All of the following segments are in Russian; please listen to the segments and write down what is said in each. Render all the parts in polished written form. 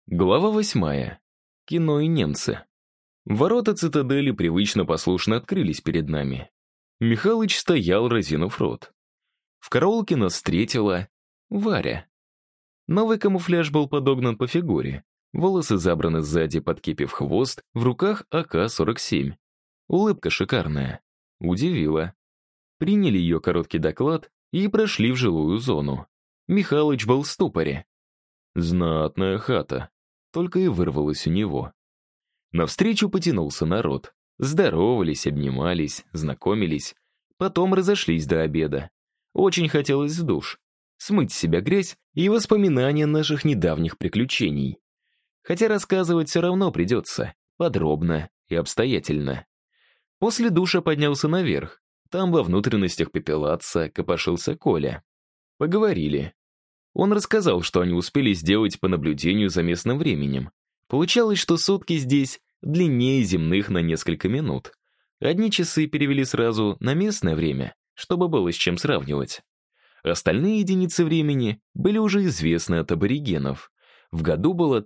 Глава 8. Кино и немцы. Ворота цитадели привычно послушно открылись перед нами. Михалыч стоял, разинув рот. В караулке нас встретила Варя. Новый камуфляж был подогнан по фигуре. Волосы забраны сзади, подкипив хвост, в руках АК-47. Улыбка шикарная. Удивила. Приняли ее короткий доклад и прошли в жилую зону. Михалыч был в ступоре. Знатная хата. Только и вырвалось у него. Навстречу потянулся народ. Здоровались, обнимались, знакомились. Потом разошлись до обеда. Очень хотелось в душ. Смыть с себя грязь и воспоминания наших недавних приключений. Хотя рассказывать все равно придется. Подробно и обстоятельно. После душа поднялся наверх. Там во внутренностях пепелаца копошился Коля. Поговорили. Он рассказал, что они успели сделать по наблюдению за местным временем. Получалось, что сутки здесь длиннее земных на несколько минут. Одни часы перевели сразу на местное время, чтобы было с чем сравнивать. Остальные единицы времени были уже известны от аборигенов. В году было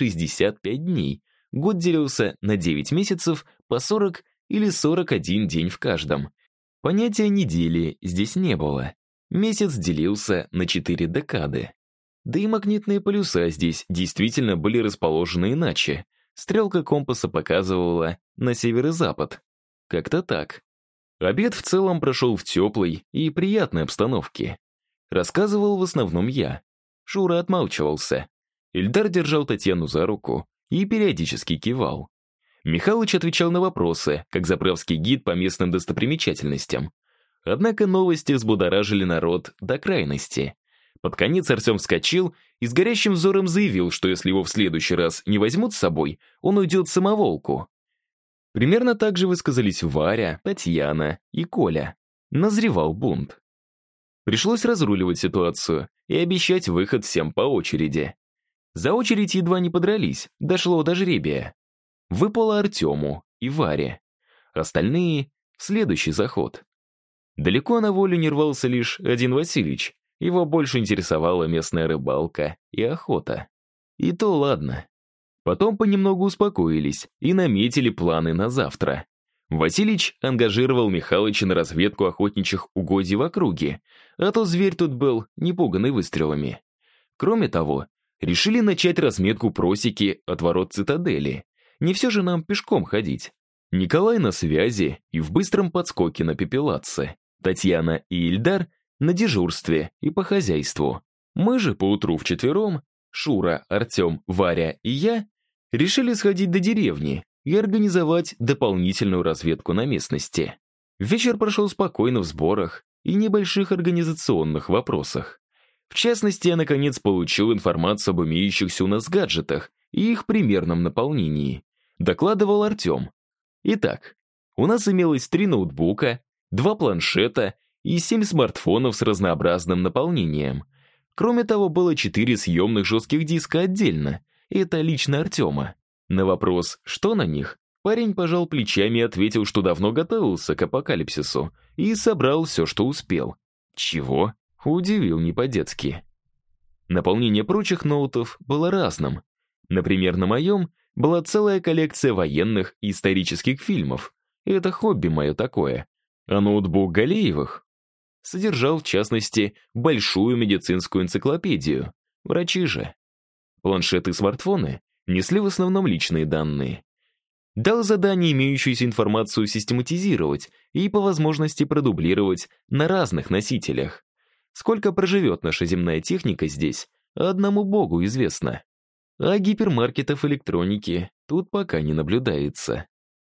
365 дней. Год делился на 9 месяцев по 40 или 41 день в каждом. Понятия недели здесь не было. Месяц делился на 4 декады. Да и магнитные полюса здесь действительно были расположены иначе. Стрелка компаса показывала на северо-запад. Как-то так. Обед в целом прошел в теплой и приятной обстановке. Рассказывал в основном я. Шура отмалчивался. Ильдар держал Татьяну за руку и периодически кивал. Михалыч отвечал на вопросы, как заправский гид по местным достопримечательностям. Однако новости взбудоражили народ до крайности. Под конец Артем вскочил и с горящим взором заявил, что если его в следующий раз не возьмут с собой, он уйдет в самоволку. Примерно так же высказались Варя, Татьяна и Коля. Назревал бунт. Пришлось разруливать ситуацию и обещать выход всем по очереди. За очередь едва не подрались, дошло до жребия. Выпало Артему и Варе. Остальные — в следующий заход. Далеко на волю не рвался лишь один Васильич. Его больше интересовала местная рыбалка и охота. И то ладно. Потом понемногу успокоились и наметили планы на завтра. Васильич ангажировал Михалыча на разведку охотничьих угодий в округе, а то зверь тут был не пуганный выстрелами. Кроме того, решили начать разметку просеки от ворот цитадели. Не все же нам пешком ходить. Николай на связи и в быстром подскоке на пепелаце. Татьяна и Ильдар на дежурстве и по хозяйству. Мы же поутру вчетвером, Шура, Артем, Варя и я, решили сходить до деревни и организовать дополнительную разведку на местности. Вечер прошел спокойно в сборах и небольших организационных вопросах. В частности, я наконец получил информацию об имеющихся у нас гаджетах и их примерном наполнении. Докладывал Артем. Итак, у нас имелось 3 ноутбука, 2 планшета и 7 смартфонов с разнообразным наполнением. Кроме того, было 4 съемных жестких диска отдельно. Это лично Артема. На вопрос, что на них, парень пожал плечами и ответил, что давно готовился к апокалипсису и собрал все, что успел. Чего? Удивил не по-детски. Наполнение прочих ноутов было разным. Например, на моем была целая коллекция военных и исторических фильмов. Это хобби мое такое. А ноутбук Галеевых содержал, в частности, большую медицинскую энциклопедию. Врачи же. Планшеты и смартфоны несли в основном личные данные. Дал задание имеющуюся информацию систематизировать и по возможности продублировать на разных носителях. Сколько проживет наша земная техника здесь, одному Богу известно. А гипермаркетов электроники тут пока не наблюдается.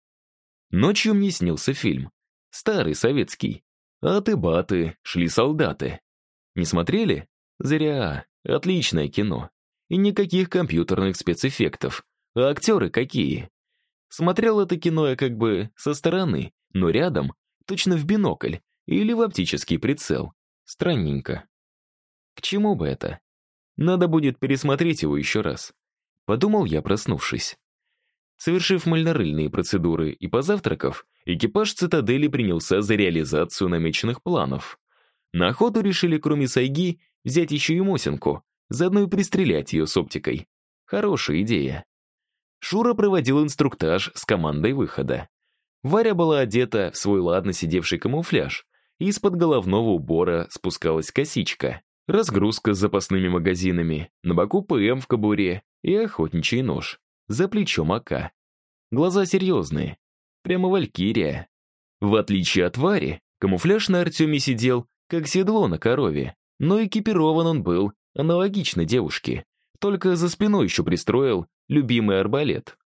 Ночью мне снился фильм. Старый, советский. Аты-баты, шли солдаты. Не смотрели? Зря. Отличное кино. И никаких компьютерных спецэффектов. А актеры какие? Смотрел это кино я как бы со стороны, но рядом, точно в бинокль или в оптический прицел. Странненько. К чему бы это? Надо будет пересмотреть его еще раз. Подумал я, проснувшись. Совершив мыльно-рыльные процедуры и позавтракав, экипаж цитадели принялся за реализацию намеченных планов. На охоту решили, кроме сайги, взять еще и Мосинку, заодно и пристрелять ее с оптикой. Хорошая идея. Шура проводил инструктаж с командой выхода. Варя была одета в свой ладно сидевший камуфляж, и из-под головного убора спускалась косичка, разгрузка с запасными магазинами, на боку ПМ в кобуре и охотничий нож, за плечом АК. Глаза серьезные, прямо валькирия. В отличие от Вари, камуфляж на Артеме сидел, как седло на корове, но экипирован он был аналогично девушке, только за спиной еще пристроил любимый арбалет.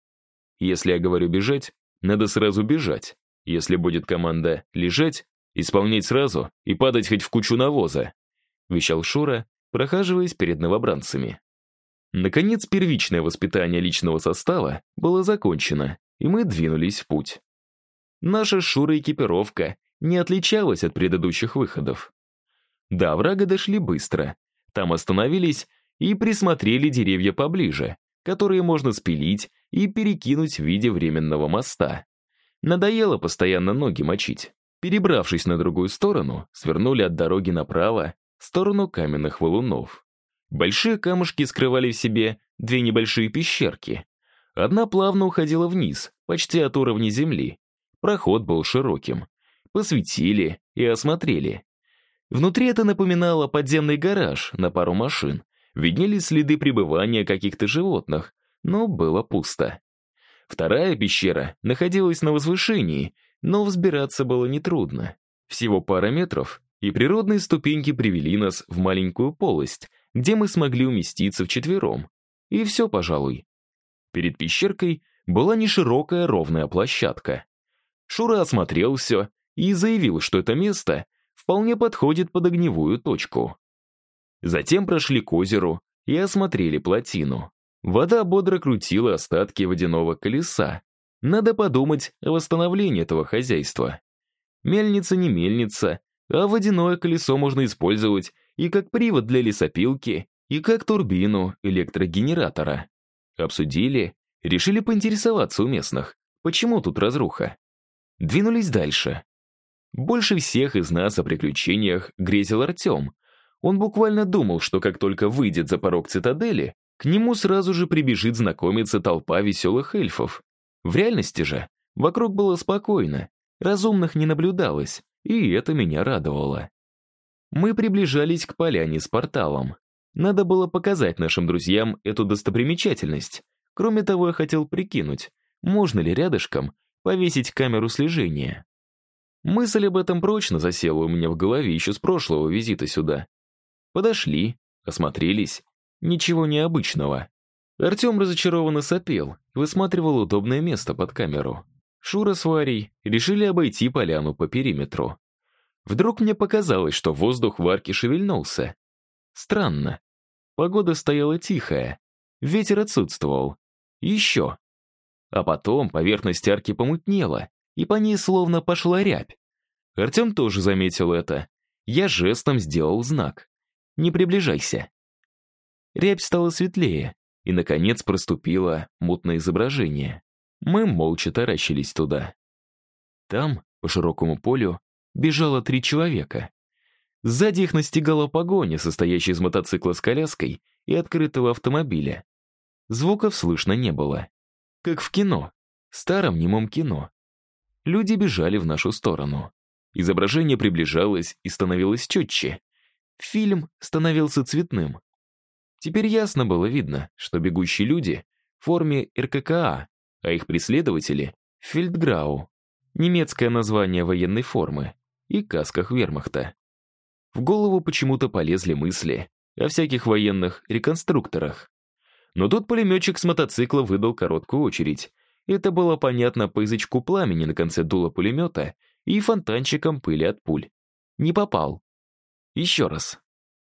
Если я говорю бежать, надо сразу бежать. Если будет команда лежать, исполнять сразу и падать хоть в кучу навоза, вещал Шура, прохаживаясь перед новобранцами. Наконец, первичное воспитание личного состава было закончено, и мы двинулись в путь. Наша с Шурой экипировка не отличалась от предыдущих выходов. До оврага дошли быстро. Там остановились и присмотрели деревья поближе, которые можно спилить и перекинуть в виде временного моста. Надоело постоянно ноги мочить. Перебравшись на другую сторону, свернули от дороги направо, в сторону каменных валунов. Большие камушки скрывали в себе две небольшие пещерки. Одна плавно уходила вниз, почти от уровня земли. Проход был широким. Посветили и осмотрели. Внутри это напоминало подземный гараж на пару машин. Виднелись следы пребывания каких-то животных, но было пусто. Вторая пещера находилась на возвышении, но взбираться было нетрудно. Всего пара метров, и природные ступеньки привели нас в маленькую полость, где мы смогли уместиться вчетвером. И все, пожалуй. Перед пещеркой была неширокая ровная площадка. Шура осмотрел все и заявил, что это место вполне подходит под огневую точку. Затем прошли к озеру и осмотрели плотину. Вода бодро крутила остатки водяного колеса. Надо подумать о восстановлении этого хозяйства. Мельница не мельница, а водяное колесо можно использовать и как привод для лесопилки, и как турбину электрогенератора. Обсудили, решили поинтересоваться у местных, почему тут разруха. Двинулись дальше. Больше всех из нас о приключениях грезил Артем. Он буквально думал, что как только выйдет за порог цитадели, к нему сразу же прибежит знакомиться толпа веселых эльфов. В реальности же вокруг было спокойно, разумных не наблюдалось, и это меня радовало. Мы приближались к поляне с порталом. Надо было показать нашим друзьям эту достопримечательность. Кроме того, я хотел прикинуть, можно ли рядышком повесить камеру слежения. Мысль об этом прочно засела у меня в голове еще с прошлого визита сюда. Подошли, осмотрелись. Ничего необычного. Артем разочарованно сопел, высматривал удобное место под камеру. Шура с Варей решили обойти поляну по периметру. Вдруг мне показалось, что воздух в арке шевельнулся. Странно. Погода стояла тихая, ветер отсутствовал. Еще. А потом поверхность арки помутнела, и по ней словно пошла рябь. Артем тоже заметил это. Я жестом сделал знак. «Не приближайся». Рябь стала светлее, и, наконец, проступило мутное изображение. Мы молча таращились туда. Там, по широкому полю, бежало 3 человека. Сзади их настигала погоня, состоящая из мотоцикла с коляской и открытого автомобиля. Звуков слышно не было. Как в кино, старом немом кино. Люди бежали в нашу сторону. Изображение приближалось и становилось четче. Фильм становился цветным. Теперь ясно было видно, что бегущие люди в форме РККА, а их преследователи — фельдграу, немецкое название военной формы, и касках вермахта. В голову почему-то полезли мысли о всяких военных реконструкторах. Но тут пулеметчик с мотоцикла выдал короткую очередь. Это было понятно по язычку пламени на конце дула пулемета и фонтанчиком пыли от пуль. Не попал. Еще раз.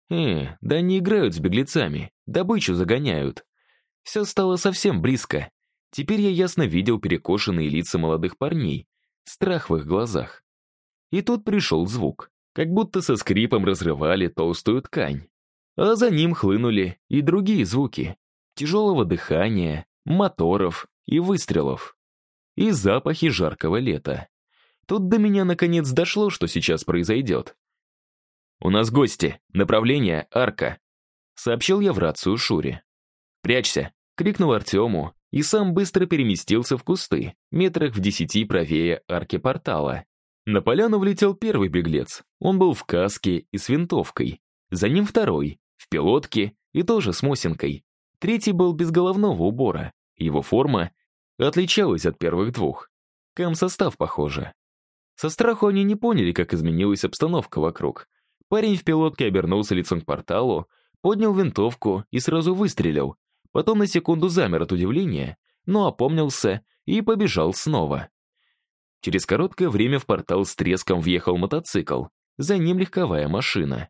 Да не играют с беглецами, добычу загоняют. Все стало совсем близко. Теперь я ясно видел перекошенные лица молодых парней, страх в их глазах. И тут пришел звук, как будто со скрипом разрывали толстую ткань. А за ним хлынули и другие звуки. Тяжелого дыхания, моторов и выстрелов. И запахи жаркого лета. Тут до меня наконец дошло, что сейчас произойдет. «У нас гости, направление арка», — сообщил я в рацию Шуре. «Прячься!» — крикнул Артему и сам быстро переместился в кусты, метрах в 10 правее арки портала. На поляну влетел первый беглец. Он был в каске и с винтовкой. За ним второй, в пилотке и тоже с Мосинкой. Третий был без головного убора. Его форма отличалась от первых двух. Комсостав, похоже. Со страху они не поняли, как изменилась обстановка вокруг. Парень в пилотке обернулся лицом к порталу, поднял винтовку и сразу выстрелил. Потом на секунду замер от удивления, но опомнился и побежал снова. Через короткое время в портал с треском въехал мотоцикл, за ним легковая машина.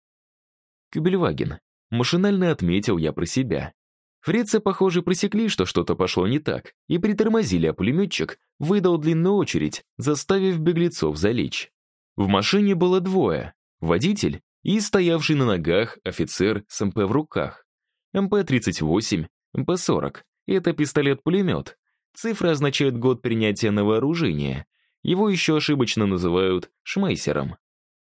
Кюбельваген. Машинально отметил я про себя. Фрицы, похоже, пресекли, что что-то пошло не так, и притормозили, а пулеметчик выдал длинную очередь, заставив беглецов залечь. В машине было двое: водитель и стоявший на ногах офицер с МП в руках. МП-38, МП-40 — это пистолет-пулемет. Цифры означают год принятия на вооружение. Его еще ошибочно называют шмайсером.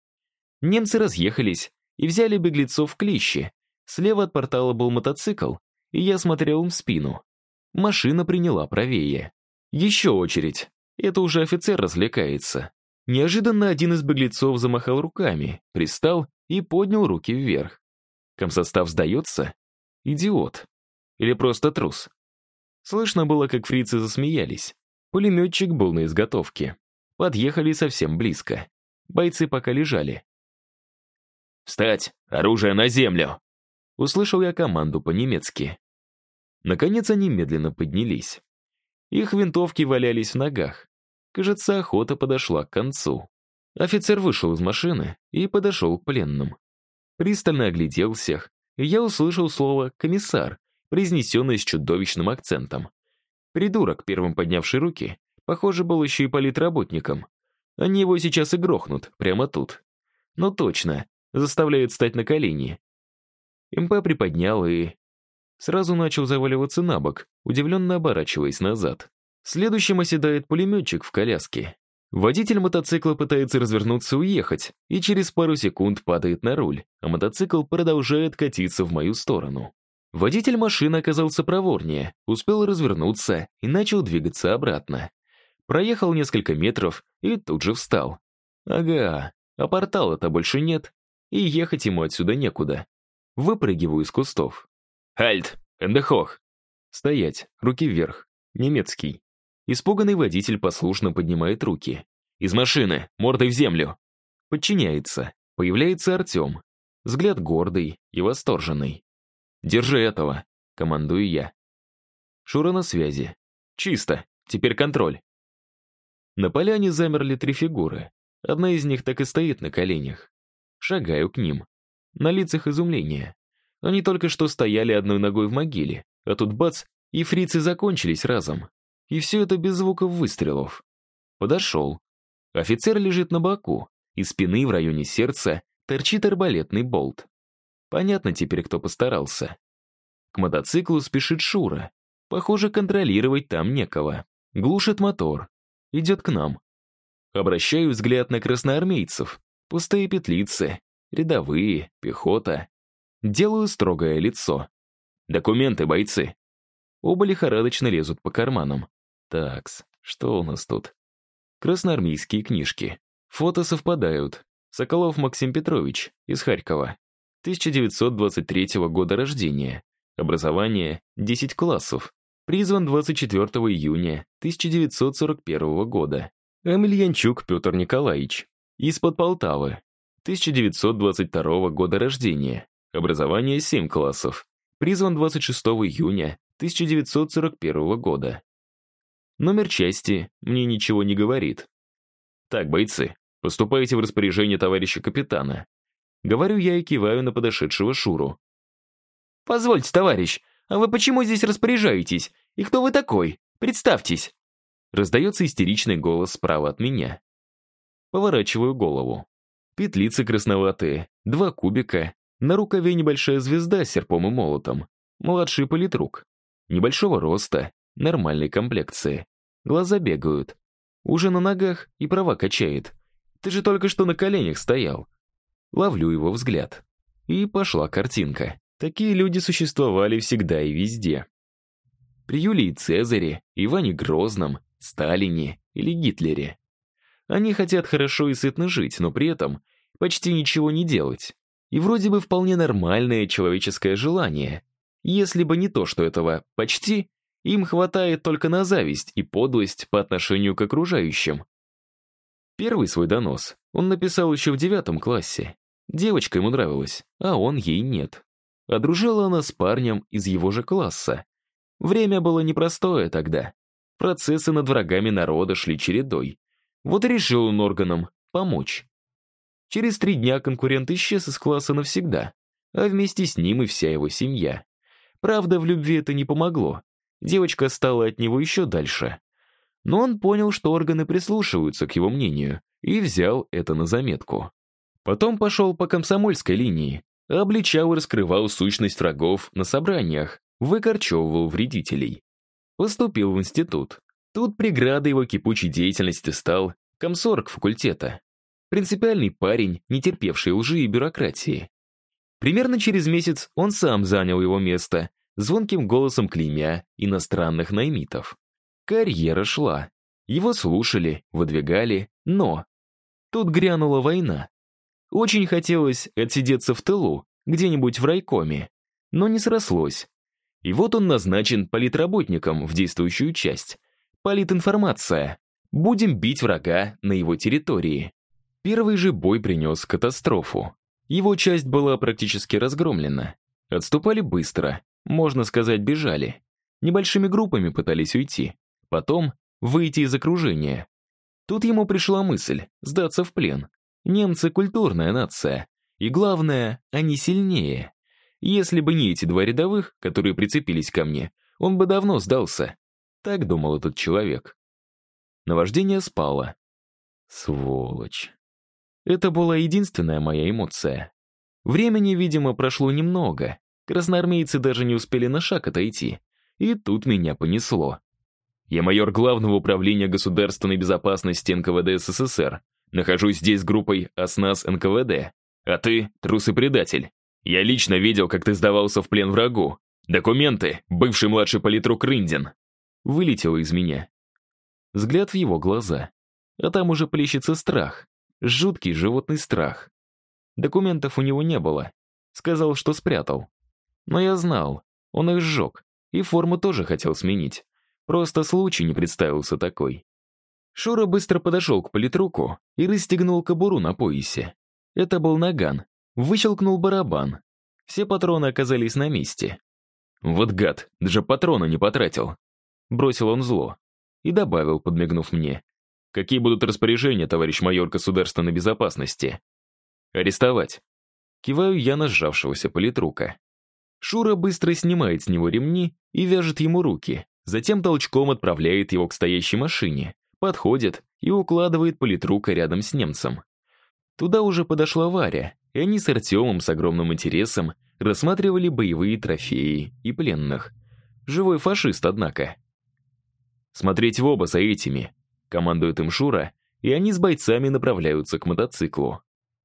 Немцы разъехались и взяли беглецов в клещи. Слева от портала был мотоцикл, и я смотрел им в спину. Машина приняла правее. Еще очередь. Это уже офицер развлекается. Неожиданно один из беглецов замахал руками, пристал и поднял руки вверх. Комсостав сдается? Идиот. Или просто трус? Слышно было, как фрицы засмеялись. Пулеметчик был на изготовке. Подъехали совсем близко. Бойцы пока лежали. «Встать! Оружие на землю!» Услышал я команду по-немецки. Наконец они медленно поднялись. Их винтовки валялись в ногах. Кажется, охота подошла к концу. Офицер вышел из машины и подошел к пленным. Пристально оглядел всех, и я услышал слово «комиссар», произнесенное с чудовищным акцентом. Придурок, первым поднявший руки, похоже, был еще и политработником. Они его сейчас и грохнут, прямо тут. Но точно, заставляют встать на колени. МП приподнял и сразу начал заваливаться на бок, удивленно оборачиваясь назад. Следующим оседает пулеметчик в коляске. Водитель мотоцикла пытается развернуться и уехать, и через пару секунд падает на руль, а мотоцикл продолжает катиться в мою сторону. Водитель машины оказался проворнее, успел развернуться и начал двигаться обратно. Проехал несколько метров и тут же встал. Ага, а портала-то больше нет, и ехать ему отсюда некуда. Выпрыгиваю из кустов. «Альт! Эндехох!» «Стоять! Руки вверх!» Немецкий. Испуганный водитель послушно поднимает руки. «Из машины! Мордой в землю!» Подчиняется. Появляется Артем. Взгляд гордый и восторженный. «Держи этого!» — командую я. Шура на связи. «Чисто! Теперь контроль!» На поляне замерли 3 фигуры. Одна из них так и стоит на коленях. Шагаю к ним. На лицах изумление. Они только что стояли одной ногой в могиле, а тут бац, и фрицы закончились разом. И все это без звуков выстрелов. Подошел. Офицер лежит на боку, из спины в районе сердца торчит арбалетный болт. Понятно теперь, кто постарался. К мотоциклу спешит Шура. Похоже, контролировать там некого. Глушит мотор. Идет к нам. Обращаю взгляд на красноармейцев. Пустые петлицы, рядовые, пехота. Делаю строгое лицо. «Документы, бойцы!» Оба лихорадочно лезут по карманам. Такс, что у нас тут? Красноармейские книжки. Фото совпадают. Соколов Максим Петрович, из Харькова. 1923 года рождения. Образование 10 классов. Призван 24 июня 1941 года. Емельянчук Петр Николаевич. Из-под Полтавы. 1922 года рождения. Образование 7 классов. Призван 26 июня 1941 года. Номер части мне ничего не говорит. Так, бойцы, поступайте в распоряжение товарища капитана. Говорю я и киваю на подошедшего Шуру. «Позвольте, товарищ, а вы почему здесь распоряжаетесь? И кто вы такой? Представьтесь!» Раздается истеричный голос справа от меня. Поворачиваю голову. Петлицы красноватые, 2 кубика, на рукаве небольшая звезда с серпом и молотом. Младший политрук. Небольшого роста, нормальной комплекции. Глаза бегают. Уже на ногах и права качает. Ты же только что на коленях стоял. Ловлю его взгляд. И пошла картинка. Такие люди существовали всегда и везде. При Юлии Цезаре, Иване Грозном, Сталине или Гитлере. Они хотят хорошо и сытно жить, но при этом почти ничего не делать. И вроде бы вполне нормальное человеческое желание. Если бы не то, что этого почти, им хватает только на зависть и подлость по отношению к окружающим. Первый свой донос он написал еще в 9 классе. Девочка ему нравилась, а он ей нет. А дружила она с парнем из его же класса. Время было непростое тогда. Процессы над врагами народа шли чередой. Вот и решил он органам помочь. Через 3 дня конкурент исчез из класса навсегда, а вместе с ним и вся его семья. Правда, в любви это не помогло. Девочка стала от него еще дальше. Но он понял, что органы прислушиваются к его мнению, и взял это на заметку. Потом пошел по комсомольской линии, обличал и раскрывал сущность врагов на собраниях, выкорчевывал вредителей. Поступил в институт. Тут преградой его кипучей деятельности стал комсорг факультета. Принципиальный парень, не терпевший лжи и бюрократии. Примерно через месяц он сам занял его место, звонким голосом клеймя иностранных наймитов. Карьера шла. Его слушали, выдвигали, но... Тут грянула война. Очень хотелось отсидеться в тылу, где-нибудь в райкоме, но не срослось. И вот он назначен политработником в действующую часть. Политинформация. Будем бить врага на его территории. Первый же бой принес катастрофу. Его часть была практически разгромлена. Отступали быстро, можно сказать, бежали. Небольшими группами пытались уйти. Потом выйти из окружения. Тут ему пришла мысль сдаться в плен. Немцы — культурная нация. И главное, они сильнее. Если бы не эти 2 рядовых, которые прицепились ко мне, он бы давно сдался. Так думал этот человек. Наваждение спало. Сволочь. Это была единственная моя эмоция. Времени, видимо, прошло немного. Красноармейцы даже не успели на шаг отойти. И тут меня понесло. Я майор Главного управления государственной безопасности НКВД СССР. Нахожусь здесь с группой ОСНАС НКВД. А ты — трус и предатель. Я лично видел, как ты сдавался в плен врагу. Документы, бывший младший политрук Рындин. Вылетело из меня. Взгляд в его глаза. А там уже плещется страх. Жуткий животный страх. Документов у него не было. Сказал, что спрятал. Но я знал, он их сжег. И форму тоже хотел сменить. Просто случай не представился такой. Шура быстро подошел к политруку и расстегнул кобуру на поясе. Это был наган. Выщелкнул барабан. Все патроны оказались на месте. «Вот гад, даже патрона не потратил», — бросил он зло. И добавил, подмигнув мне. «Какие будут распоряжения, товарищ майор государственной безопасности?» «Арестовать». Киваю я на сжавшегося политрука. Шура быстро снимает с него ремни и вяжет ему руки, затем толчком отправляет его к стоящей машине, подходит и укладывает политрука рядом с немцем. Туда уже подошла Варя, и они с Артемом с огромным интересом рассматривали боевые трофеи и пленных. Живой фашист, однако. «Смотреть в оба за этими», — командует им Шура, и они с бойцами направляются к мотоциклу.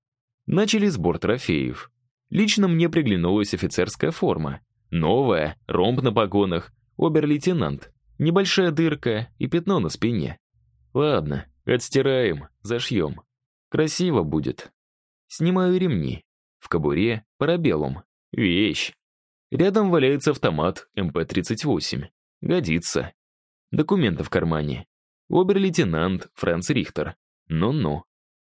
Начали сбор трофеев. Лично мне приглянулась офицерская форма. Новая, ромб на погонах, обер-лейтенант, небольшая дырка и пятно на спине. Ладно, отстираем, зашьем. Красиво будет. Снимаю ремни. В кобуре парабеллум. Вещь. Рядом валяется автомат МП-38. Годится. Документы в кармане. Обер-лейтенант Франц Рихтер. Ну-ну.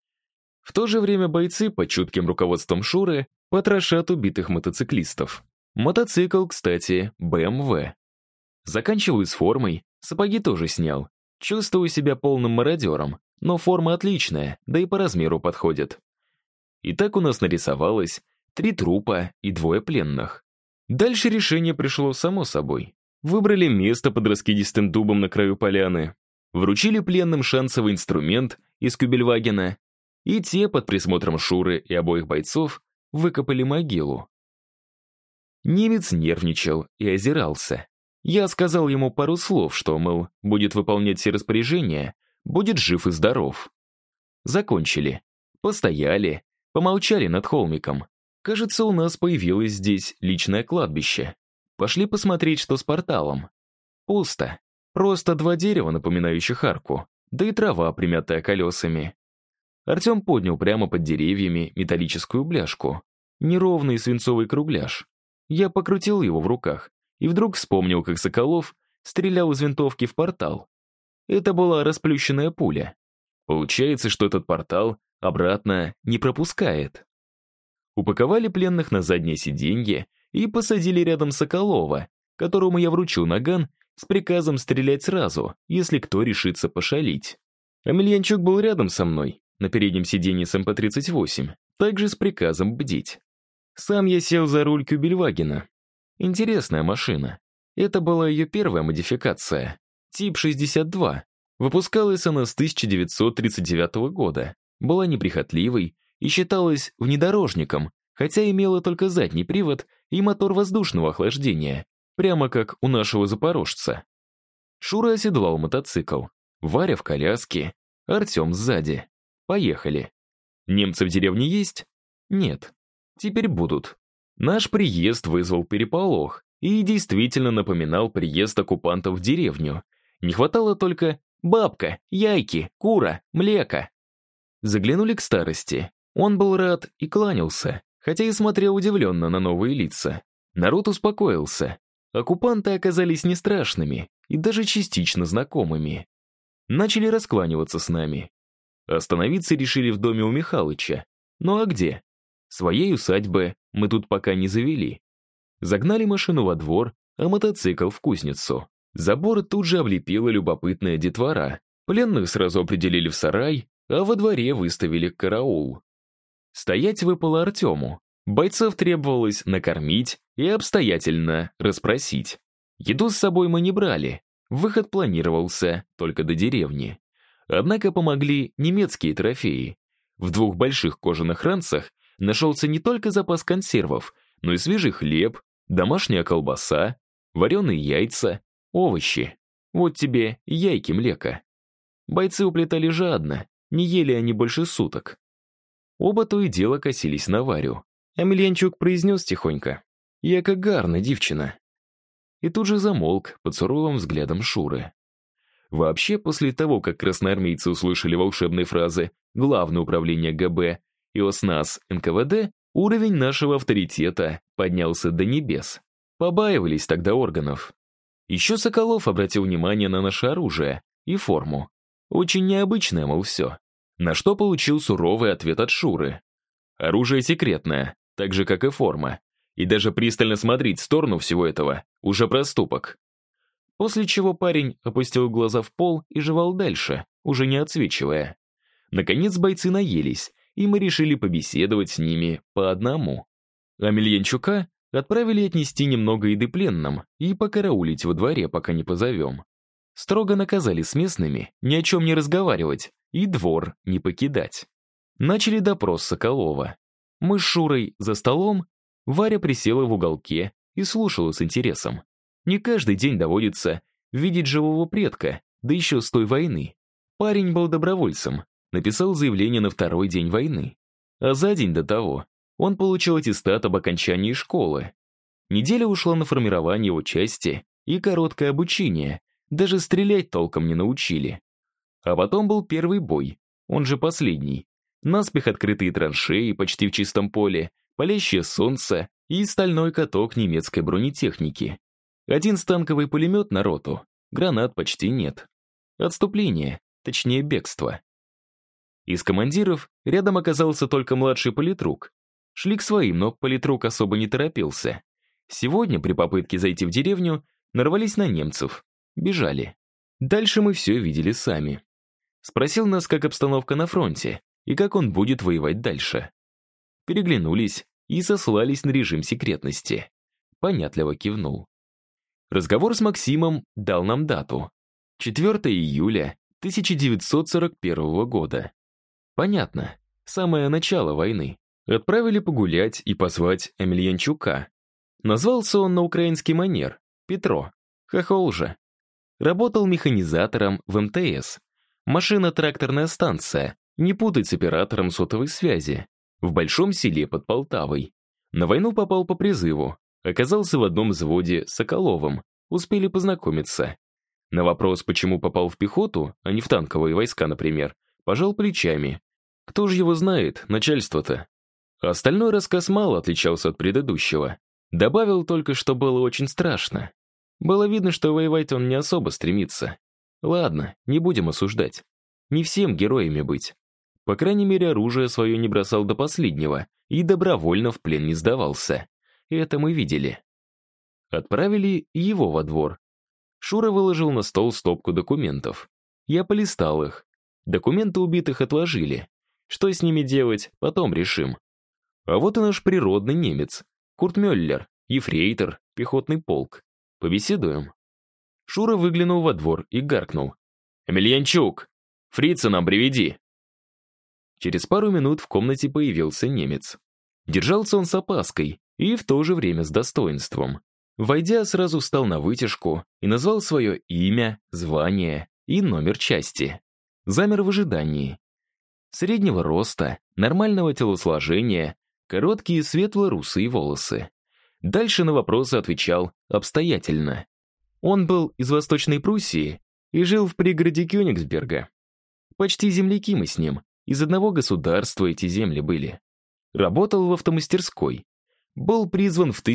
В то же время бойцы под чутким руководством Шуры потрошат убитых мотоциклистов. Мотоцикл, кстати, БМВ. Заканчиваю с формой, сапоги тоже снял. Чувствую себя полным мародером, но форма отличная, да и по размеру подходит. И так у нас нарисовалось 3 трупа и 2 пленных. Дальше решение пришло само собой. Выбрали место под раскидистым дубом на краю поляны, вручили пленным шансовый инструмент из Кюбельвагена, и те, под присмотром Шуры и обоих бойцов, выкопали могилу. Немец нервничал и озирался. Я сказал ему пару слов, что, мол, будет выполнять все распоряжения, будет жив и здоров. Закончили. Постояли, помолчали над холмиком. Кажется, у нас появилось здесь личное кладбище. Пошли посмотреть, что с порталом. Пусто. Просто два дерева, напоминающих арку, да и трава, примятая колесами. Артем поднял прямо под деревьями металлическую бляшку. Неровный свинцовый кругляш. Я покрутил его в руках и вдруг вспомнил, как Соколов стрелял из винтовки в портал. Это была расплющенная пуля. Получается, что этот портал обратно не пропускает. Упаковали пленных на заднее сиденье и посадили рядом Соколова, которому я вручил наган с приказом стрелять сразу, если кто решится пошалить. Амельянчук был рядом со мной, на переднем сиденье с МП-38, также с приказом бдить. Сам я сел за руль Кюбельвагена. Интересная машина. Это была ее первая модификация. Тип 62. Выпускалась она с 1939 года. Была неприхотливой и считалась внедорожником, хотя имела только задний привод и мотор воздушного охлаждения, прямо как у нашего запорожца. Шура оседлал мотоцикл, Варя в коляске, Артем сзади. Поехали. Немцы в деревне есть? Нет. Теперь будут. Наш приезд вызвал переполох и действительно напоминал приезд оккупантов в деревню. Не хватало только бабка, яйки, кура, млека. Заглянули к старости. Он был рад и кланялся, хотя и смотрел удивленно на новые лица. Народ успокоился. Оккупанты оказались не страшными и даже частично знакомыми. Начали раскланиваться с нами. Остановиться решили в доме у Михалыча. Ну а где? Своей усадьбы мы тут пока не завели. Загнали машину во двор, а мотоцикл в кузницу. Забор тут же облепила любопытная детвора. Пленных сразу определили в сарай, а во дворе выставили караул. Стоять выпало Артему. Бойцов требовалось накормить и обстоятельно расспросить. Еду с собой мы не брали. Выход планировался только до деревни. Однако помогли немецкие трофеи. В двух больших кожаных ранцах нашелся не только запас консервов, но и свежий хлеб, домашняя колбаса, вареные яйца, овощи. Вот тебе яйки млека. Бойцы уплетали жадно, не ели они больше суток. Оба то и дело косились на Варю. Амельянчук произнес тихонько: «Яка гарна, дівчина». И тут же замолк под суровым взглядом Шуры. Вообще, после того, как красноармейцы услышали волшебные фразы «Главное управление ГБ» и ОСНАС НКВД, уровень нашего авторитета поднялся до небес. Побаивались тогда органов. Еще Соколов обратил внимание на наше оружие и форму. Очень необычное, мол, все. На что получил суровый ответ от Шуры. Оружие секретное, так же, как и форма. И даже пристально смотреть в сторону всего этого уже проступок. После чего парень опустил глаза в пол и жевал дальше, уже не отсвечивая. Наконец бойцы наелись, и мы решили побеседовать с ними по одному. Амельянчука отправили отнести немного еды пленным и покараулить во дворе, пока не позовем. Строго наказали с местными ни о чем не разговаривать и двор не покидать. Начали допрос Соколова. Мы с Шурой за столом, Варя присела в уголке и слушала с интересом. Не каждый день доводится видеть живого предка, да еще с той войны. Парень был добровольцем, написал заявление на второй день войны. А за день до того он получил аттестат об окончании школы. Неделя ушла на формирование его части и короткое обучение, даже стрелять толком не научили. А потом был первый бой, он же последний. Наспех открытые траншеи почти в чистом поле, палящее солнце и стальной каток немецкой бронетехники. Один станковый пулемет на роту, гранат почти нет. Отступление, точнее бегство. Из командиров рядом оказался только младший политрук. Шли к своим, но политрук особо не торопился. Сегодня при попытке зайти в деревню нарвались на немцев. Бежали. Дальше мы все видели сами. Спросил нас, как обстановка на фронте и как он будет воевать дальше. Переглянулись и сослались на режим секретности. Понятливо кивнул. Разговор с Максимом дал нам дату. 4 июля 1941 года. Понятно, самое начало войны. Отправили погулять и позвать Амельянчука. Назвался он на украинский манер Петро, хохол же. Работал механизатором в МТС. Машино-тракторная станция, не путать с оператором сотовой связи. В большом селе под Полтавой. На войну попал по призыву, оказался в одном взводе с Соколовым, успели познакомиться. На вопрос, почему попал в пехоту, а не в танковые войска, например, пожал плечами. Кто же его знает, начальство-то? А остальной рассказ мало отличался от предыдущего. Добавил только, что было очень страшно. Было видно, что воевать он не особо стремится. Ладно, не будем осуждать. Не всем героями быть. По крайней мере, оружие свое не бросал до последнего и добровольно в плен не сдавался. Это мы видели. Отправили его во двор. Шура выложил на стол стопку документов. Я полистал их. Документы убитых отложили. Что с ними делать, потом решим. А вот и наш природный немец. Курт Мюллер, ефрейтор, пехотный полк. Побеседуем. Шура выглянул во двор и гаркнул. «Емельянчук, фрица нам приведи!» Через пару минут в комнате появился немец. Держался он с опаской и в то же время с достоинством. Войдя, сразу встал на вытяжку и назвал свое имя, звание и номер части. Замер в ожидании. Среднего роста, нормального телосложения, короткие светло-русые волосы. Дальше на вопросы отвечал обстоятельно. Он был из Восточной Пруссии и жил в пригороде Кёнигсберга. Почти земляки мы с ним, из одного государства эти земли были. Работал в автомастерской. Был призван в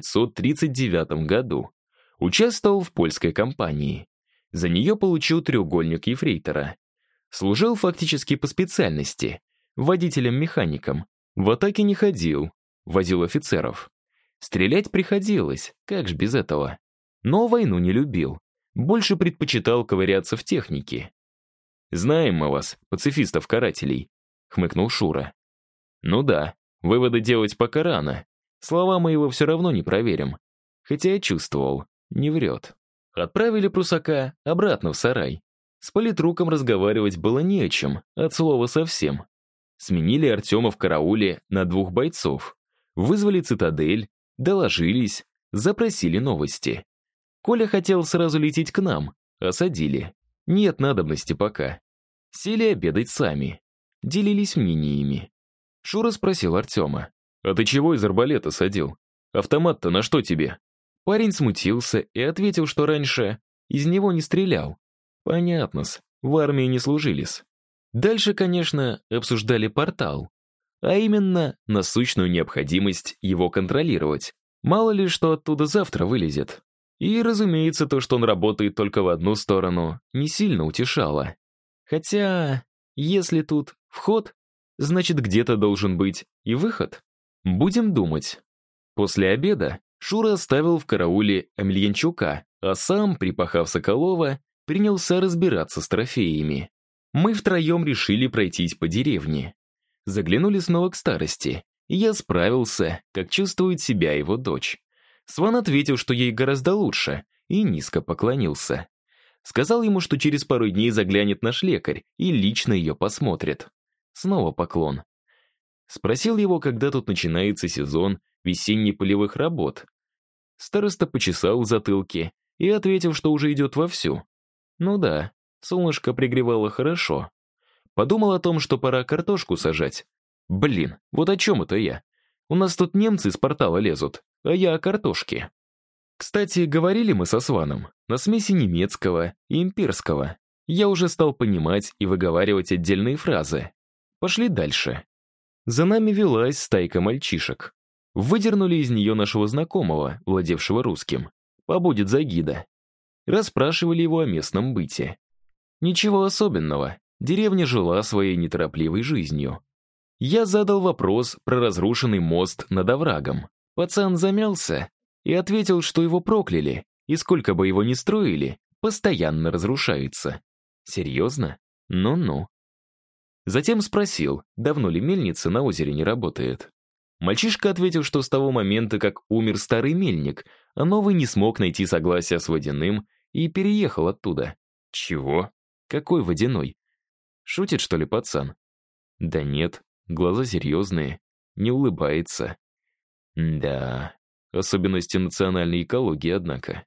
1939 году. Участвовал в польской кампании. За нее получил треугольник ефрейтора. Служил фактически по специальности, водителем-механиком. В атаке не ходил, возил офицеров. Стрелять приходилось, как ж без этого. Но войну не любил, больше предпочитал ковыряться в технике. «Знаем мы вас, пацифистов-карателей», — хмыкнул Шура. «Ну да, выводы делать пока рано. Слова мы его все равно не проверим. Хотя я чувствовал, не врет». Отправили прусака обратно в сарай. С политруком разговаривать было не о чем, от слова совсем. Сменили Артема в карауле на 2 бойцов. Вызвали цитадель, доложились, запросили новости. Коля хотел сразу лететь к нам, осадили. Нет надобности пока. Сели обедать сами. Делились мнениями. Шура спросил Артема. «А ты чего из арбалета садил? Автомат-то на что тебе?» Парень смутился и ответил, что раньше из него не стрелял. Понятно-с, в армии не служились. Дальше, конечно, обсуждали портал. А именно, насущную необходимость его контролировать. Мало ли, что оттуда завтра вылезет. И, разумеется, то, что он работает только в одну сторону, не сильно утешало. Хотя, если тут вход, значит, где-то должен быть и выход. Будем думать. После обеда Шура оставил в карауле Емельянчука, а сам, припахав Соколова, принялся разбираться с трофеями. Мы втроем решили пройтись по деревне. Заглянули снова к старости, и я справился, как чувствует себя его дочь. Сван ответил, что ей гораздо лучше, и низко поклонился. Сказал ему, что через пару дней заглянет наш лекарь и лично ее посмотрит. Снова поклон. Спросил его, когда тут начинается сезон весенне-полевых работ. Староста почесал в затылке и ответил, что уже идет вовсю. Ну да, солнышко пригревало хорошо. Подумал о том, что пора картошку сажать. Блин, вот о чем это я? У нас тут немцы из портала лезут, а я о картошке. Кстати, говорили мы со Сваном на смеси немецкого и имперского. Я уже стал понимать и выговаривать отдельные фразы. Пошли дальше. За нами велась стайка мальчишек. Выдернули из нее нашего знакомого, владевшего русским. Побудет за гида. Расспрашивали его о местном быте. Ничего особенного. Деревня жила своей неторопливой жизнью. Я задал вопрос про разрушенный мост над оврагом. Пацан замялся и ответил, что его прокляли, и сколько бы его ни строили, постоянно разрушается. Серьезно? Ну-ну. Затем спросил, давно ли мельница на озере не работает. Мальчишка ответил, что с того момента, как умер старый мельник, а новый не смог найти согласия с водяным и переехал оттуда. Чего? Какой водяной? Шутит, что ли, пацан? Да нет, глаза серьезные, не улыбается. Да, особенности национальной экологии, однако.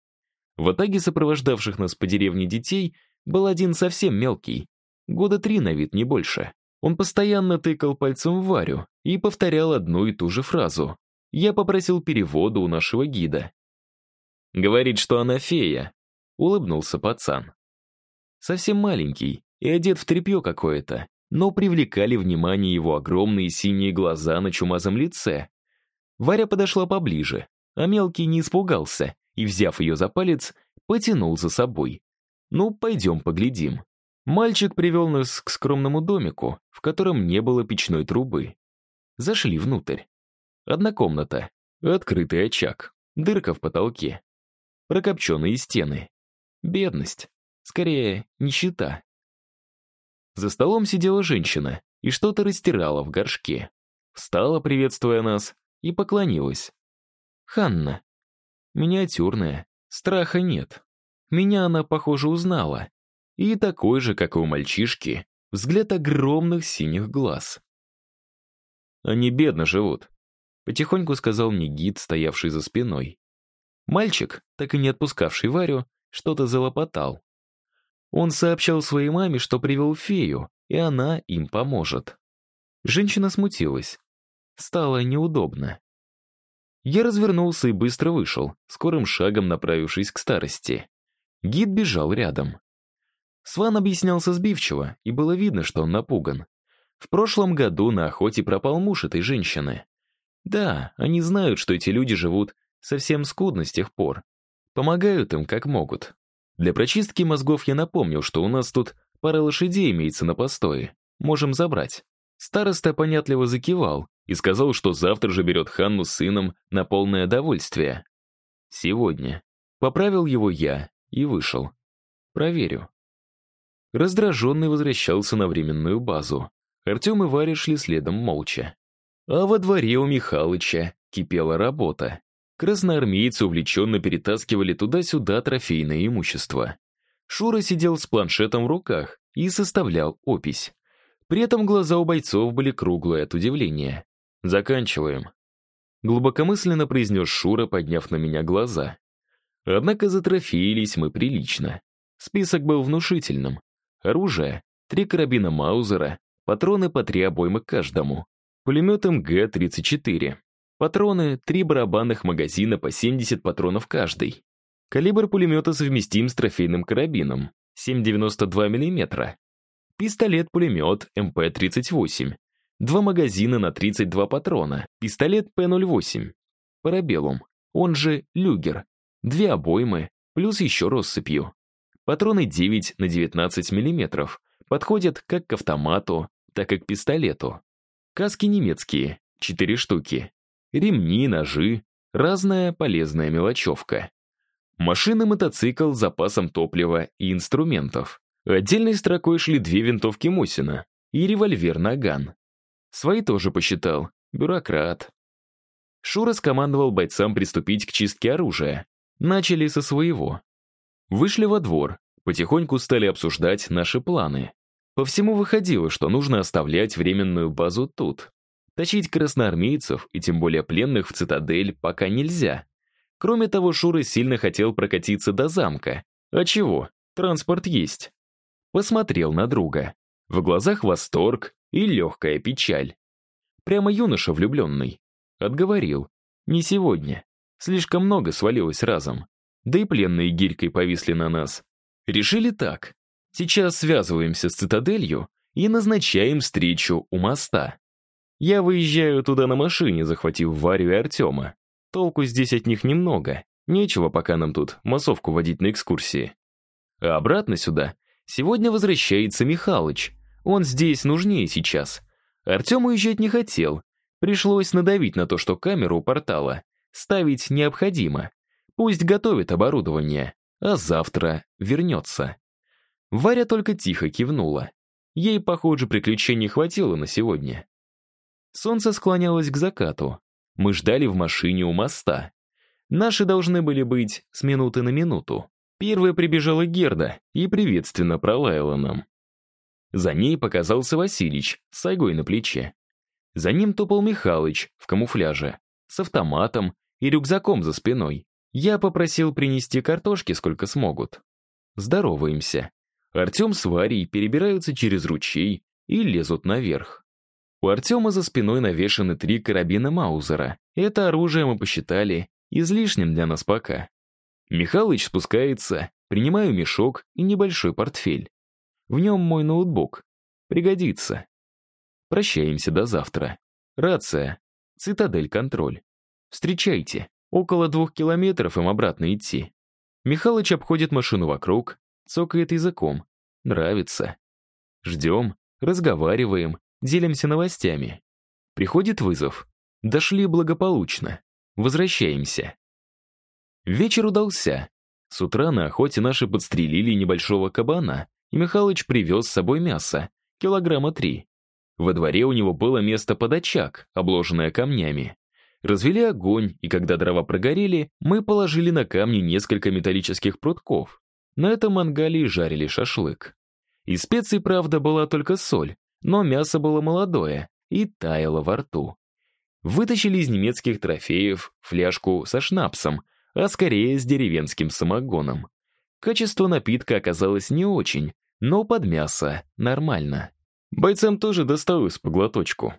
В атаге сопровождавших нас по деревне детей был один совсем мелкий, года 3 на вид, не больше. Он постоянно тыкал пальцем в Варю и повторял одну и ту же фразу. Я попросил перевода у нашего гида. «Говорит, что она фея», — улыбнулся пацан. Совсем маленький и одет в тряпье какое-то, но привлекали внимание его огромные синие глаза на чумазом лице. Варя подошла поближе, а мелкий не испугался и, взяв ее за палец, потянул за собой. «Ну, пойдем поглядим». Мальчик привел нас к скромному домику, в котором не было печной трубы. Зашли внутрь. Одна комната, открытый очаг, дырка в потолке, прокопченные стены. Бедность, скорее, нищета. За столом сидела женщина и что-то растирала в горшке. Встала, приветствуя нас, и поклонилась. Ханна. Миниатюрная, страха нет. Меня она, похоже, узнала. И такой же, как и у мальчишки, взгляд огромных синих глаз. «Они бедно живут», — потихоньку сказал мне гид, стоявший за спиной. Мальчик, так и не отпускавший Варю, что-то залопотал. Он сообщал своей маме, что привел фею, и она им поможет. Женщина смутилась. Стало неудобно. Я развернулся и быстро вышел, скорым шагом направившись к старости. Гид бежал рядом. Сван объяснялся сбивчиво, и было видно, что он напуган. В прошлом году на охоте пропал муж этой женщины. Да, они знают, что эти люди живут совсем скудно с тех пор. Помогают им, как могут. Для прочистки мозгов я напомнил, что у нас тут пара лошадей имеется на постое. Можем забрать. Староста понятливо закивал и сказал, что завтра же берет Ханну с сыном на полное довольствие. Сегодня. Поправил его я и вышел. Проверю. Раздраженный возвращался на временную базу. Артем и Варя шли следом молча. А во дворе у Михалыча кипела работа. Красноармейцы увлеченно перетаскивали туда-сюда трофейное имущество. Шура сидел с планшетом в руках и составлял опись. При этом глаза у бойцов были круглые от удивления. «Заканчиваем», — глубокомысленно произнес Шура, подняв на меня глаза. Однако затрофеились мы прилично. Список был внушительным. Оружие, 3 карабина Маузера, патроны по 3 обоймы каждому, пулемет МГ-34, патроны, 3 барабанных магазина по 70 патронов каждый. Калибр пулемета совместим с трофейным карабином, 7,92 мм. Пистолет-пулемет МП-38, 2 магазина на 32 патрона, пистолет П-08, парабеллум, он же люгер, 2 обоймы, плюс еще россыпью. Патроны 9 на 19 мм, подходят как к автомату, так и к пистолету. Каски немецкие, 4 штуки. Ремни, ножи, разная полезная мелочевка. Машина-мотоцикл с запасом топлива и инструментов. Отдельной строкой шли 2 винтовки Мосина и револьвер Наган. Свои тоже посчитал, бюрократ. Шура скомандовал бойцам приступить к чистке оружия. Начали со своего. Вышли во двор, потихоньку стали обсуждать наши планы. По всему выходило, что нужно оставлять временную базу тут. Тащить красноармейцев и тем более пленных в цитадель пока нельзя. Кроме того, Шура сильно хотел прокатиться до замка. А чего? Транспорт есть. Посмотрел на друга. В глазах восторг и легкая печаль. Прямо юноша влюбленный. Отговорил. Не сегодня. Слишком много свалилось разом. Да и пленные гирькой повисли на нас. Решили так. Сейчас связываемся с цитаделью и назначаем встречу у моста. Я выезжаю туда на машине, захватив Варю и Артема. Толку здесь от них немного. Нечего пока нам тут массовку водить на экскурсии. А обратно сюда сегодня возвращается Михалыч. Он здесь нужнее сейчас. Артем уезжать не хотел. Пришлось надавить на то, что камеру у портала ставить необходимо. Пусть готовит оборудование, а завтра вернется. Варя только тихо кивнула. Ей, похоже, приключений хватило на сегодня. Солнце склонялось к закату. Мы ждали в машине у моста. Наши должны были быть с минуты на минуту. Первая прибежала Герда и приветственно пролаяла нам. За ней показался Василич с сайгой на плече. За ним топал Михалыч в камуфляже, с автоматом и рюкзаком за спиной. Я попросил принести картошки, сколько смогут. Здороваемся. Артем с Варей перебираются через ручей и лезут наверх. У Артема за спиной навешаны 3 карабина Маузера. Это оружие мы посчитали излишним для нас пока. Михалыч спускается, принимаю мешок и небольшой портфель. В нем мой ноутбук. Пригодится. Прощаемся до завтра. Рация. Цитадель контроль. Встречайте. Около 2 километров им обратно идти. Михалыч обходит машину вокруг, цокает языком. Нравится. Ждем, разговариваем, делимся новостями. Приходит вызов. Дошли благополучно. Возвращаемся. Вечер удался. С утра на охоте наши подстрелили небольшого кабана, и Михалыч привез с собой мясо, 3 килограмма. Во дворе у него было место под очаг, обложенное камнями. Развели огонь, и когда дрова прогорели, мы положили на камни несколько металлических прутков. На этом мангале и жарили шашлык. Из специй, правда, была только соль, но мясо было молодое и таяло во рту. Вытащили из немецких трофеев фляжку со шнапсом, а скорее с деревенским самогоном. Качество напитка оказалось не очень, но под мясо нормально. Бойцам тоже досталось по глоточку.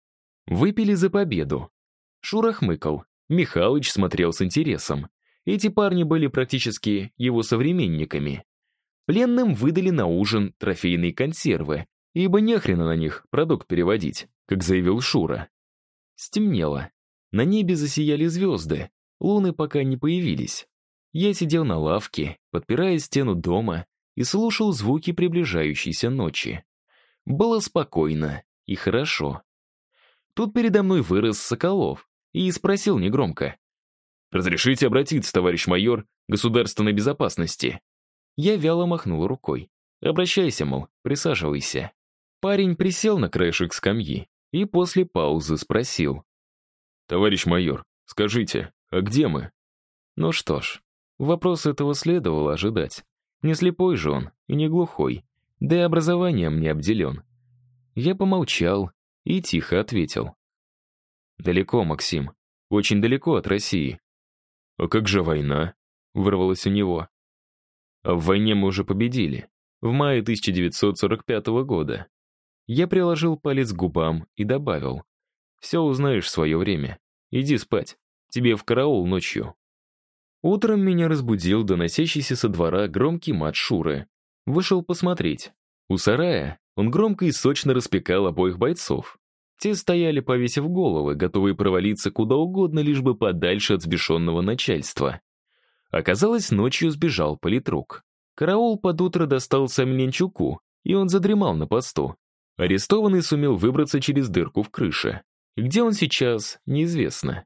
Выпили за победу. Шура хмыкал, Михалыч смотрел с интересом. Эти парни были практически его современниками. Пленным выдали на ужин трофейные консервы, ибо нехрена на них продукт переводить, как заявил Шура. Стемнело. На небе засияли звезды, луны пока не появились. Я сидел на лавке, подпирая стену дома, и слушал звуки приближающейся ночи. Было спокойно и хорошо. Тут передо мной вырос Соколов и спросил негромко: «Разрешите обратиться, товарищ майор государственной безопасности?» Я вяло махнул рукой. «Обращайся, мол, присаживайся». Парень присел на краешек скамьи и после паузы спросил: «Товарищ майор, скажите, а где мы?» Ну что ж, вопрос этого следовало ожидать. Не слепой же он и не глухой, да и образованием не обделен. Я помолчал и тихо ответил: «Далеко, Максим, очень далеко от России». «А как же война?» — вырвалось у него. «А в войне мы уже победили, в мае 1945 года». Я приложил палец к губам и добавил: «Все узнаешь в свое время. Иди спать, тебе в караул ночью». Утром меня разбудил доносящийся со двора громкий мат Шуры. Вышел посмотреть. У сарая он громко и сочно распекал обоих бойцов. Те стояли, повесив головы, готовые провалиться куда угодно, лишь бы подальше от взбешенного начальства. Оказалось, ночью сбежал политрук. Караул под утро достался Мельничуку, и он задремал на посту. Арестованный сумел выбраться через дырку в крыше. Где он сейчас, неизвестно.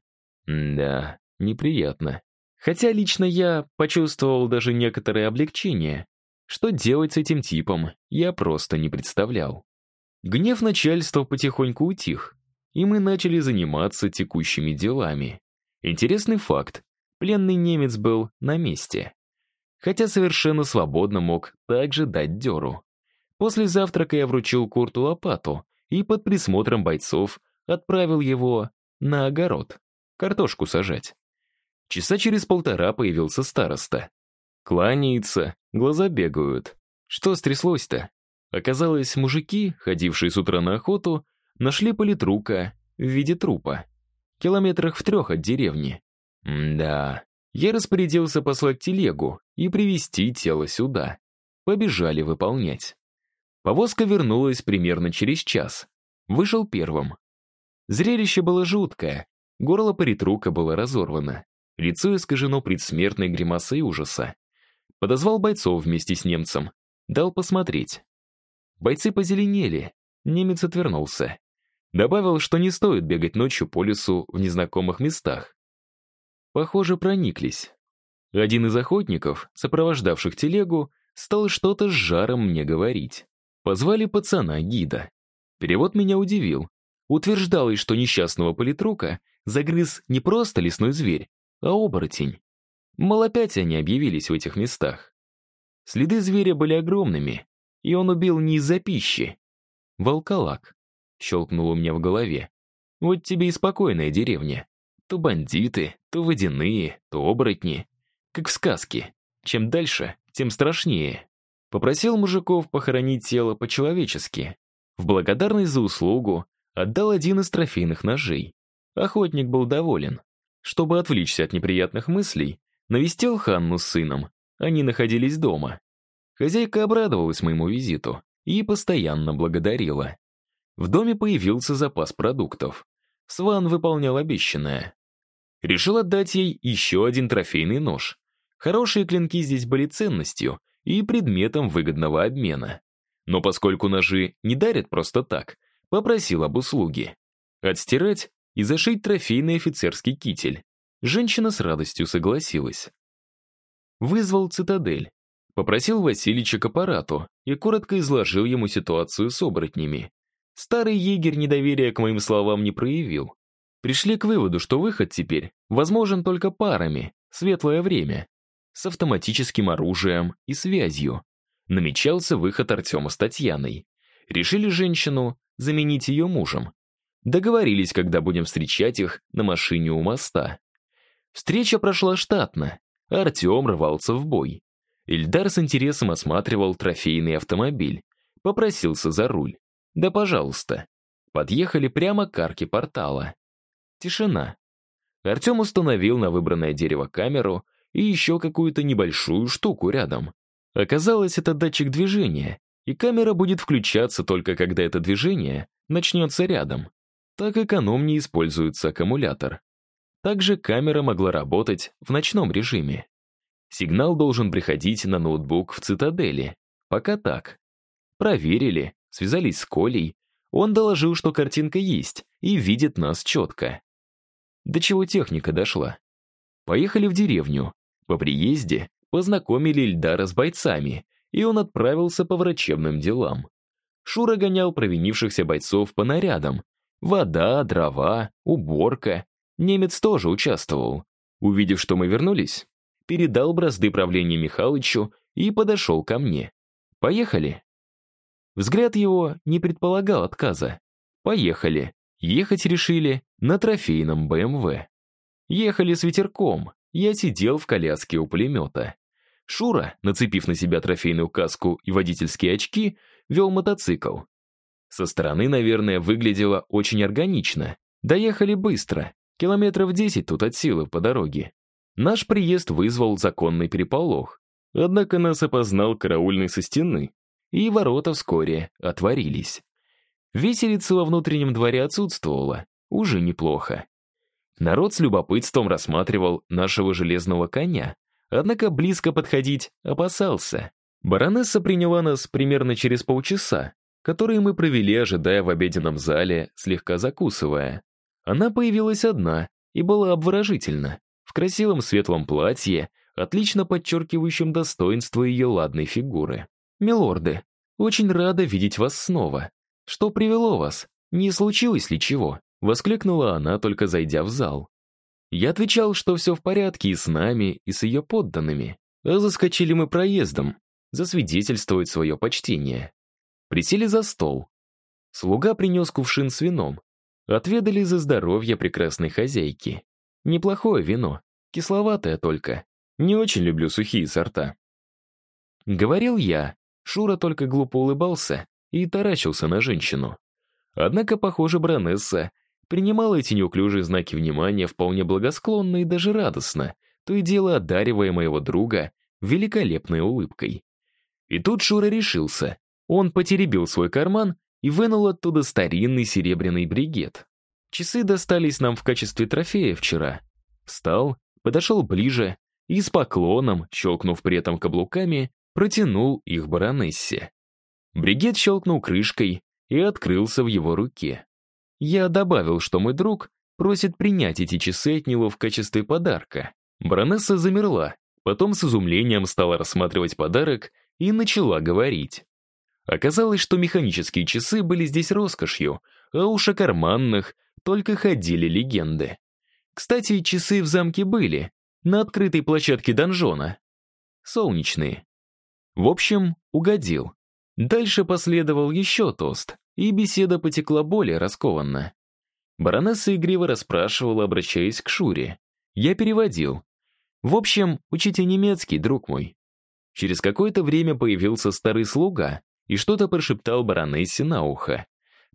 Да, неприятно. Хотя лично я почувствовал даже некоторое облегчение. Что делать с этим типом, я просто не представлял. Гнев начальства потихоньку утих, и мы начали заниматься текущими делами. Интересный факт: пленный немец был на месте. Хотя совершенно свободно мог также дать дёру. После завтрака я вручил Курту лопату и под присмотром бойцов отправил его на огород, картошку сажать. Часа через 1,5 появился староста. Кланяется, глаза бегают. Что стряслось-то? Оказалось, мужики, ходившие с утра на охоту, нашли политрука в виде трупа. 3 километрах от деревни. Да, я распорядился послать телегу и привезти тело сюда. Побежали выполнять. Повозка вернулась примерно через час. Вышел первым. Зрелище было жуткое. Горло политрука было разорвано. Лицо искажено предсмертной гримасой ужаса. Подозвал бойцов вместе с немцем. Дал посмотреть. Бойцы позеленели. Немец отвернулся. Добавил, что не стоит бегать ночью по лесу в незнакомых местах. Похоже, прониклись. Один из охотников, сопровождавших телегу, стал что-то с жаром мне говорить. Позвали пацана-гида. Перевод меня удивил. Утверждалось, что несчастного политрука загрыз не просто лесной зверь, а оборотень. Мол, опять они объявились в этих местах. Следы зверя были огромными, и он убил не из-за пищи. Волколак. Щелкнуло у меня в голове. Вот тебе и спокойная деревня. То бандиты, то водяные, то оборотни. Как в сказке. Чем дальше, тем страшнее. Попросил мужиков похоронить тело по-человечески. В благодарность за услугу отдал один из трофейных ножей. Охотник был доволен. Чтобы отвлечься от неприятных мыслей, навестил Ханну с сыном. Они находились дома. Хозяйка обрадовалась моему визиту и постоянно благодарила. В доме появился запас продуктов. Сван выполнял обещанное. Решил отдать ей еще один трофейный нож. Хорошие клинки здесь были ценностью и предметом выгодного обмена. Но поскольку ножи не дарят просто так, попросил об услуге. Отстирать и зашить трофейный офицерский китель. Женщина с радостью согласилась. Вызвал цитадель. Попросил Василича к аппарату и коротко изложил ему ситуацию с оборотнями. Старый егерь недоверия к моим словам не проявил. Пришли к выводу, что выход теперь возможен только парами, светлое время, с автоматическим оружием и связью. Намечался выход Артема с Татьяной. Решили женщину заменить ее мужем. Договорились, когда будем встречать их на машине у моста. Встреча прошла штатно. Артем рвался в бой. Ильдар с интересом осматривал трофейный автомобиль. Попросился за руль. Да, пожалуйста. Подъехали прямо к арке портала. Тишина. Артем установил на выбранное дерево камеру и еще какую-то небольшую штуку рядом. Оказалось, это датчик движения, и камера будет включаться только когда это движение начнется рядом. Так экономнее используется аккумулятор. Также камера могла работать в ночном режиме. Сигнал должен приходить на ноутбук в цитадели. Пока так. Проверили, связались с Колей. Он доложил, что картинка есть и видит нас четко. До чего техника дошла. Поехали в деревню. По приезде познакомили Ильдара с бойцами, и он отправился по врачебным делам. Шура гонял провинившихся бойцов по нарядам. Вода, дрова, уборка. Немец тоже участвовал. Увидев, что мы вернулись, передал бразды правления Михалычу и подошел ко мне. «Поехали?» Взгляд его не предполагал отказа. «Поехали». Ехать решили на трофейном БМВ. Ехали с ветерком. Я сидел в коляске у пулемета. Шура, нацепив на себя трофейную каску и водительские очки, вел мотоцикл. Со стороны, наверное, выглядело очень органично. Доехали быстро. Километров 10 тут от силы по дороге. Наш приезд вызвал законный переполох. Однако нас опознал караульный со стены, и ворота вскоре отворились. Виселица во внутреннем дворе отсутствовала, уже неплохо. Народ с любопытством рассматривал нашего железного коня, однако близко подходить опасался. Баронесса приняла нас примерно через полчаса, которые мы провели, ожидая в обеденном зале, слегка закусывая. Она появилась одна и была обворожительна, в красивом светлом платье, отлично подчеркивающем достоинство ее ладной фигуры. «Милорды, очень рада видеть вас снова. Что привело вас? Не случилось ли чего?» — воскликнула она, только зайдя в зал. Я отвечал, что все в порядке и с нами, и с ее подданными. А заскочили мы проездом, засвидетельствовать свое почтение. Присели за стол. Слуга принес кувшин с вином. Отведали за здоровье прекрасной хозяйки. Неплохое вино, кисловатое только. Не очень люблю сухие сорта. Говорил я, Шура только глупо улыбался и таращился на женщину. Однако, похоже, баронесса принимала эти неуклюжие знаки внимания вполне благосклонно и даже радостно, то и дело одаривая моего друга великолепной улыбкой. И тут Шура решился. Он потеребил свой карман и вынул оттуда старинный серебряный бригет. Часы достались нам в качестве трофея вчера. Встал, подошел ближе и с поклоном, щелкнув при этом каблуками, протянул их баронессе. Бригет щелкнул крышкой и открылся в его руке. Я добавил, что мой друг просит принять эти часы от него в качестве подарка. Баронесса замерла, потом с изумлением стала рассматривать подарок и начала говорить. Оказалось, что механические часы были здесь роскошью, а уж о карманных только ходили легенды. Кстати, часы в замке были, на открытой площадке донжона. Солнечные. В общем, угодил. Дальше последовал еще тост, и беседа потекла более раскованно. Баронесса игриво расспрашивала, обращаясь к Шуре. Я переводил. В общем, учите немецкий, друг мой. Через какое-то время появился старый слуга и что-то прошептал баронессе на ухо.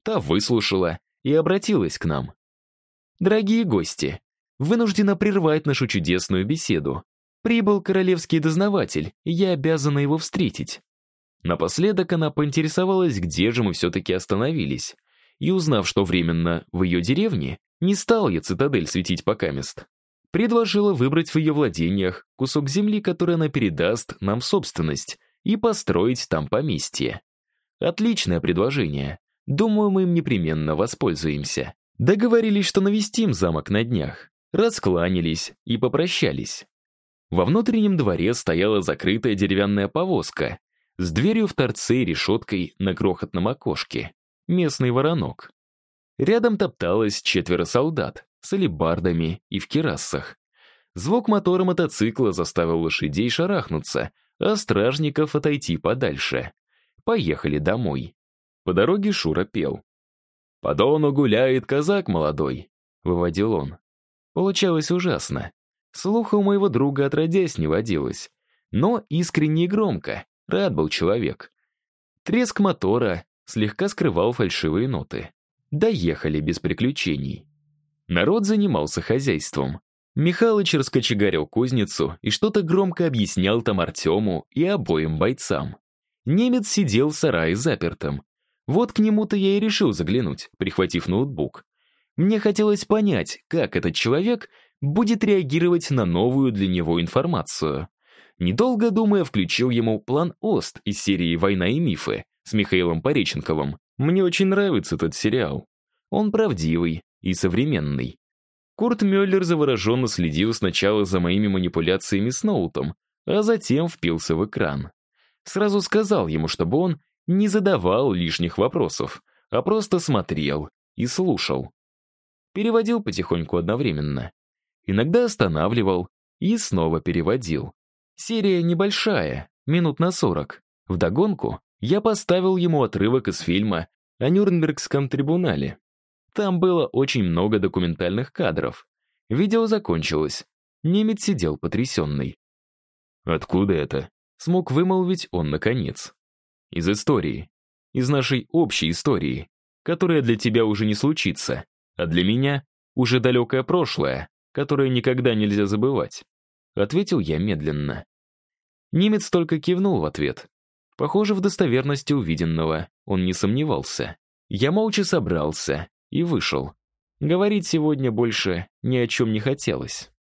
Та выслушала и обратилась к нам. «Дорогие гости, вынуждена прервать нашу чудесную беседу. Прибыл королевский дознаватель, и я обязана его встретить». Напоследок она поинтересовалась, где же мы все-таки остановились. И узнав, что временно в ее деревне, не стал я цитадель светить покамест. Предложила выбрать в ее владениях кусок земли, который она передаст нам в собственность, и построить там поместье. Отличное предложение. Думаю, мы им непременно воспользуемся. Договорились, что навестим замок на днях. Раскланялись и попрощались. Во внутреннем дворе стояла закрытая деревянная повозка с дверью в торце и решеткой на крохотном окошке. Местный воронок. Рядом топталось 4 солдат с алебардами и в кирасах. Звук мотора мотоцикла заставил лошадей шарахнуться, а стражников отойти подальше. Поехали домой. По дороге Шура пел. «По дону гуляет казак молодой», — выводил он. Получалось ужасно. Слуха у моего друга отродясь не водилось. Но искренне и громко, рад был человек. Треск мотора слегка скрывал фальшивые ноты. Доехали без приключений. Народ занимался хозяйством. Михалыч раскочегарил кузницу и что-то громко объяснял там Артему и обоим бойцам. Немец сидел в сарае запертым. Вот к нему-то я и решил заглянуть, прихватив ноутбук. Мне хотелось понять, как этот человек будет реагировать на новую для него информацию. Недолго думая, включил ему план Ост из серии «Война и мифы» с Михаилом Пореченковым. Мне очень нравится этот сериал. Он правдивый и современный. Курт Мюллер завороженно следил сначала за моими манипуляциями с ноутом, а затем впился в экран. Сразу сказал ему, чтобы он не задавал лишних вопросов, а просто смотрел и слушал. Переводил потихоньку одновременно. Иногда останавливал и снова переводил. Серия небольшая, минут на 40. Вдогонку я поставил ему отрывок из фильма о Нюрнбергском трибунале. Там было очень много документальных кадров. Видео закончилось. Немец сидел потрясенный. «Откуда это?» — смог вымолвить он наконец. «Из истории. Из нашей общей истории, которая для тебя уже не случится, а для меня уже далекое прошлое, которое никогда нельзя забывать», — ответил я медленно. Немец только кивнул в ответ. Похоже, в достоверности увиденного он не сомневался. Я молча собрался и вышел. Говорить сегодня больше ни о чем не хотелось.